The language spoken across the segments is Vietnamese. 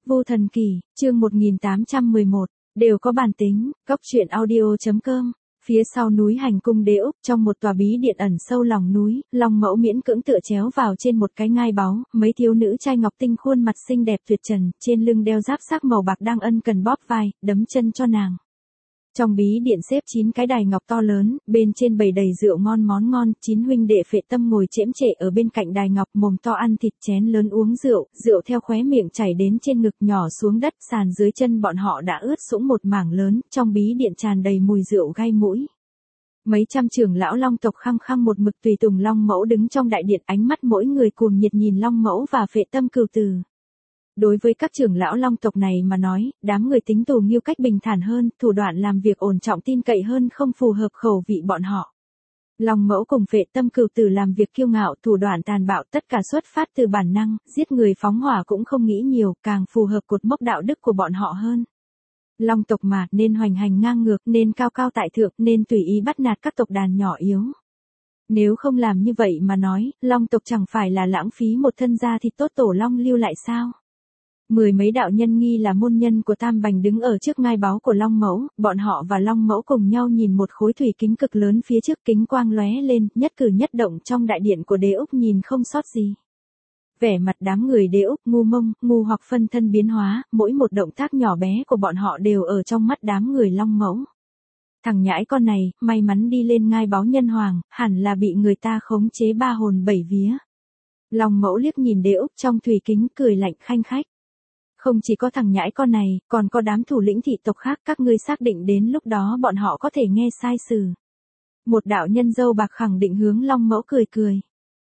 Vô Thần Kỳ, chương 1811, đều có bản tính, góc truyện audio.com. Phía sau núi Hành cung Đế Úc, trong một tòa bí điện ẩn sâu lòng núi, Long Mẫu miễn cưỡng tựa chéo vào trên một cái ngai báu, mấy thiếu nữ trai ngọc tinh khuôn mặt xinh đẹp tuyệt trần, trên lưng đeo giáp sắc màu bạc đang ân cần bóp vai, đấm chân cho nàng. Trong bí điện xếp 9 cái đài ngọc to lớn, bên trên bày đầy rượu ngon món ngon, 9 huynh đệ Phệ Tâm ngồi chễm chệ ở bên cạnh đài ngọc, mồm to ăn thịt, chén lớn uống rượu, rượu theo khóe miệng chảy đến trên ngực, nhỏ xuống đất, sàn dưới chân bọn họ đã ướt sũng một mảng lớn, trong bí điện tràn đầy mùi rượu gai mũi. Mấy trăm trưởng lão Long tộc khăng khăng một mực tùy tùng Long Mẫu đứng trong đại điện, ánh mắt mỗi người cuồng nhiệt nhìn Long Mẫu và Phệ Tâm cừu từ. Đối với các trưởng lão Long tộc này mà nói, đám người tính tù nghiêu cách bình thản hơn, thủ đoạn làm việc ổn trọng tin cậy hơn, không phù hợp khẩu vị bọn họ. Long Mẫu cùng Phệ Tâm cừu tử làm việc kiêu ngạo, thủ đoạn tàn bạo, tất cả xuất phát từ bản năng, giết người phóng hỏa cũng không nghĩ nhiều, càng phù hợp cột mốc đạo đức của bọn họ hơn. Long tộc mà, nên hoành hành ngang ngược, nên cao cao tại thượng, nên tùy ý bắt nạt các tộc đàn nhỏ yếu. Nếu không làm như vậy mà nói, Long tộc chẳng phải là lãng phí một thân da thịt tốt tổ Long lưu lại sao? Mười mấy đạo nhân nghi là môn nhân của Tam Bành đứng ở trước ngai báu của Long Mẫu, bọn họ và Long Mẫu cùng nhau nhìn một khối thủy kính cực lớn phía trước, kính quang lóe lên, nhất cử nhất động trong đại điện của Đế Úc nhìn không sót gì. Vẻ mặt đám người Đế Úc ngu mông, ngu hoặc phân thân biến hóa, mỗi một động tác nhỏ bé của bọn họ đều ở trong mắt đám người Long Mẫu. Thằng nhãi con này, may mắn đi lên ngai báu nhân hoàng, hẳn là bị người ta khống chế ba hồn bảy vía. Long Mẫu liếc nhìn Đế Úc trong thủy kính, cười lạnh khanh khách. Không chỉ có thằng nhãi con này, còn có đám thủ lĩnh thị tộc khác, các ngươi xác định đến lúc đó bọn họ có thể nghe sai sử. Một đạo nhân dâu bạc khẳng định hướng Long Mẫu cười cười.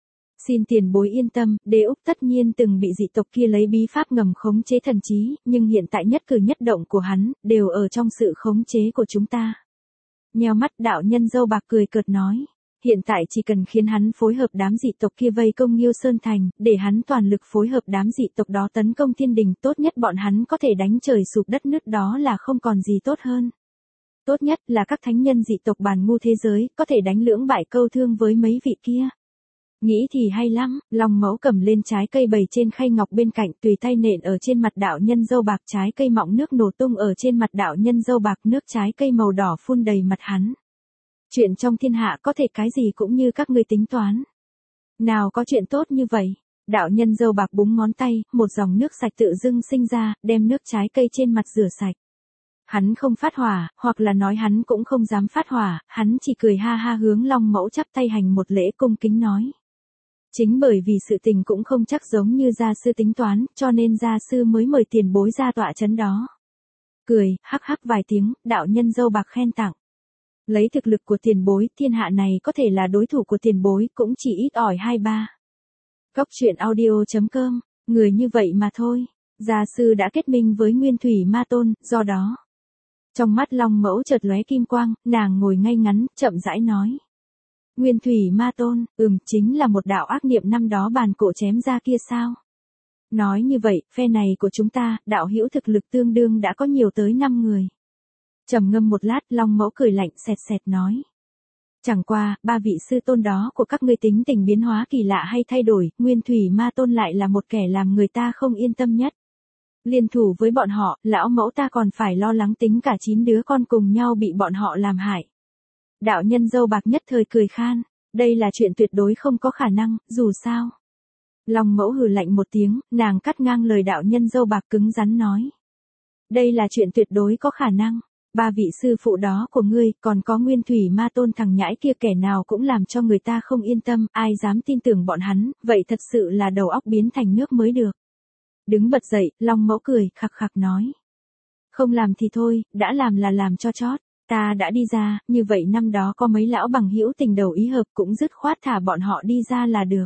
Xin tiền bối yên tâm, Đế Úc tất nhiên từng bị dị tộc kia lấy bí pháp ngầm khống chế thần trí, nhưng hiện tại nhất cử nhất động của hắn, đều ở trong sự khống chế của chúng ta. Nheo mắt đạo nhân dâu bạc cười cợt nói. Hiện tại chỉ cần khiến hắn phối hợp đám dị tộc kia vây công Nghiêu Sơn Thành, để hắn toàn lực phối hợp đám dị tộc đó tấn công thiên đình, tốt nhất bọn hắn có thể đánh trời sụp đất nứt, đó là không còn gì tốt hơn. Tốt nhất là các thánh nhân dị tộc bàn ngu thế giới, có thể đánh lưỡng bại câu thương với mấy vị kia. Nghĩ thì hay lắm, Long Mẫu cầm lên trái cây bày trên khay ngọc bên cạnh, tùy tay nện ở trên mặt đạo nhân dâu bạc, trái cây mọng nước nổ tung ở trên mặt đạo nhân dâu bạc, nước trái cây màu đỏ phun đầy mặt hắn. Chuyện trong thiên hạ có thể cái gì cũng như các ngươi tính toán. Nào có chuyện tốt như vậy. Đạo nhân dâu bạc búng ngón tay, một dòng nước sạch tự dưng sinh ra, đem nước trái cây trên mặt rửa sạch. Hắn không phát hỏa, hoặc là nói hắn cũng không dám phát hỏa, hắn chỉ cười ha ha hướng Long Mẫu chắp tay hành một lễ cung kính nói. Chính bởi vì sự tình cũng không chắc giống như gia sư tính toán, cho nên gia sư mới mời tiền bối ra tọa chấn đó. Cười, hắc hắc vài tiếng, đạo nhân dâu bạc khen tặng. Lấy thực lực của tiền bối, thiên hạ này có thể là đối thủ của tiền bối, cũng chỉ ít ỏi 2-3. Góc truyện audio.com, người như vậy mà thôi. Gia sư đã kết minh với Nguyên Thủy Ma Tôn, do đó. Trong mắt Long Mẫu chợt lóe kim quang, nàng ngồi ngay ngắn, chậm rãi nói. Nguyên Thủy Ma Tôn, chính là một đạo ác niệm năm đó bàn cổ chém ra kia sao? Nói như vậy, phe này của chúng ta, đạo hữu thực lực tương đương đã có nhiều tới 5 người. Trầm ngâm một lát, Long Mẫu cười lạnh xẹt xẹt nói. Chẳng qua, 3 vị sư tôn đó của các ngươi tính tình biến hóa kỳ lạ hay thay đổi, Nguyên Thủy Ma Tôn lại là một kẻ làm người ta không yên tâm nhất. Liên thủ với bọn họ, lão mẫu ta còn phải lo lắng tính cả 9 đứa con cùng nhau bị bọn họ làm hại. Đạo nhân dâu bạc nhất thời cười khan, đây là chuyện tuyệt đối không có khả năng, dù sao. Long Mẫu hừ lạnh một tiếng, nàng cắt ngang lời đạo nhân dâu bạc cứng rắn nói. Đây là chuyện tuyệt đối có khả năng. 3 vị sư phụ đó của ngươi, còn có Nguyên Thủy Ma Tôn, thằng nhãi kia kẻ nào cũng làm cho người ta không yên tâm, ai dám tin tưởng bọn hắn, vậy thật sự là đầu óc biến thành nước mới được. Đứng bật dậy, Long Mẫu cười, khặc khặc nói. Không làm thì thôi, đã làm là làm cho chót, ta đã đi ra, như vậy năm đó có mấy lão bằng hữu tình đầu ý hợp cũng dứt khoát thả bọn họ đi ra là được.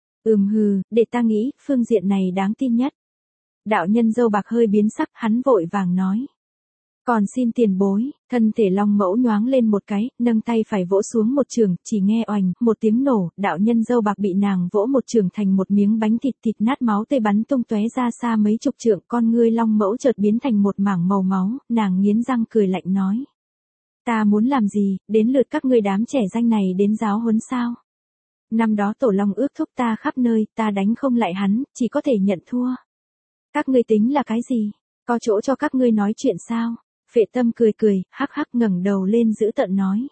Hừ, để ta nghĩ, phương diện này đáng tin nhất. Đạo nhân dâu bạc hơi biến sắc, hắn vội vàng nói. Còn xin tiền bối, thân thể Long Mẫu nhoáng lên một cái, nâng tay phải vỗ xuống một trường, chỉ nghe oành, một tiếng nổ, đạo nhân dâu bạc bị nàng vỗ một trường thành một miếng bánh thịt, thịt nát máu tươi bắn tung tóe ra xa mấy chục trượng, con ngươi Long Mẫu chợt biến thành một mảng màu máu, nàng nghiến răng cười lạnh nói. Ta muốn làm gì, đến lượt các ngươi đám trẻ danh này đến giáo huấn sao? Năm đó tổ Long ước thúc ta khắp nơi, ta đánh không lại hắn, chỉ có thể nhận thua. Các ngươi tính là cái gì? Có chỗ cho các ngươi nói chuyện sao? Phệ Tâm cười cười, hắc hắc ngẩng đầu lên dữ tợn nói.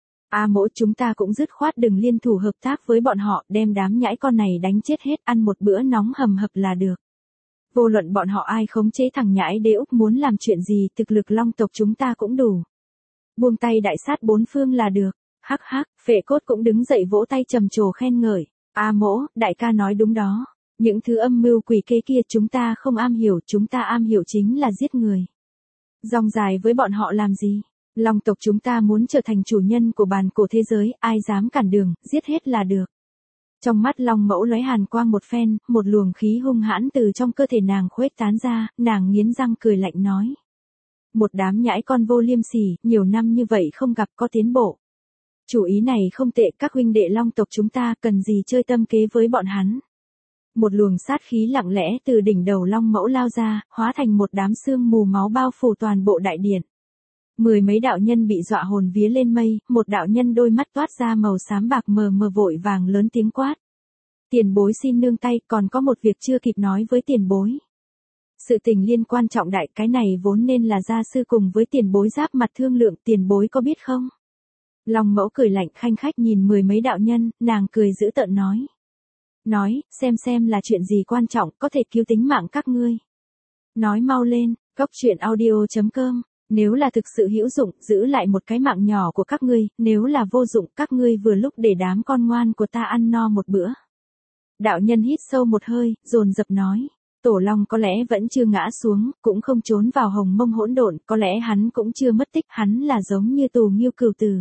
Mỗi chúng ta cũng dứt khoát đừng liên thủ hợp tác với bọn họ, đem đám nhãi con này đánh chết hết, ăn một bữa nóng hầm hập là được. Vô luận bọn họ ai khống chế thằng nhãi đế Úc muốn làm chuyện gì, thực lực Long tộc chúng ta cũng đủ. Buông tay đại sát bốn phương là được. Hắc hắc, Phệ Cốt cũng đứng dậy vỗ tay trầm trồ khen ngợi. Mỗ, đại ca nói đúng đó. Những thứ âm mưu quỷ kế kia chúng ta không am hiểu, chúng ta am hiểu chính là giết người. Rong dài với bọn họ làm gì? Long tộc chúng ta muốn trở thành chủ nhân của bàn cổ thế giới, ai dám cản đường, giết hết là được. Trong mắt Long Mẫu lóe hàn quang một phen, một luồng khí hung hãn từ trong cơ thể nàng khuếch tán ra, nàng nghiến răng cười lạnh nói. Một đám nhãi con vô liêm sỉ, nhiều năm như vậy không gặp có tiến bộ. Chủ ý này không tệ, các huynh đệ Long tộc chúng ta cần gì chơi tâm kế với bọn hắn. Một luồng sát khí lặng lẽ từ đỉnh đầu Long Mẫu lao ra, hóa thành một đám sương mù máu bao phủ toàn bộ đại điện. Mười mấy đạo nhân bị dọa hồn vía lên mây, một đạo nhân đôi mắt toát ra màu xám bạc mờ mờ vội vàng lớn tiếng quát. Tiền bối xin nương tay, còn có một việc chưa kịp nói với tiền bối. Sự tình liên quan trọng đại, cái này vốn nên là gia sư cùng với tiền bối giáp mặt thương lượng, tiền bối có biết không? Long Mẫu cười lạnh khanh khách nhìn mười mấy đạo nhân, nàng cười dữ tợn nói. Nói, xem là chuyện gì quan trọng, có thể cứu tính mạng các ngươi. Nói mau lên, coctruyện.audio.com. Nếu là thực sự hữu dụng, giữ lại một cái mạng nhỏ của các ngươi, nếu là vô dụng, các ngươi vừa lúc để đám con ngoan của ta ăn no một bữa. Đạo nhân hít sâu một hơi, dồn dập nói. Tổ Long có lẽ vẫn chưa ngã xuống, cũng không trốn vào hồng mông hỗn độn, có lẽ hắn cũng chưa mất tích, hắn là giống như Tù Nghiêu Cửu Tử.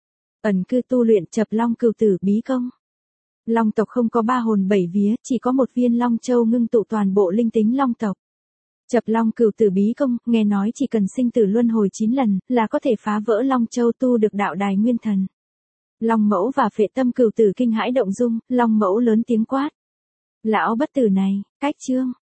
Ẩn cư tu luyện Chập Long Cửu Tử bí công. Long tộc không có ba hồn bảy vía, chỉ có một viên Long Châu ngưng tụ toàn bộ linh tính Long tộc. Chập Long Cửu Tử bí công, nghe nói chỉ cần sinh tử luân hồi 9 lần, là có thể phá vỡ Long Châu tu được đạo đài nguyên thần. Long Mẫu và Phệ Tâm Cửu Tử kinh hãi động dung, Long Mẫu lớn tiếng quát. Lão bất tử này, cách chương.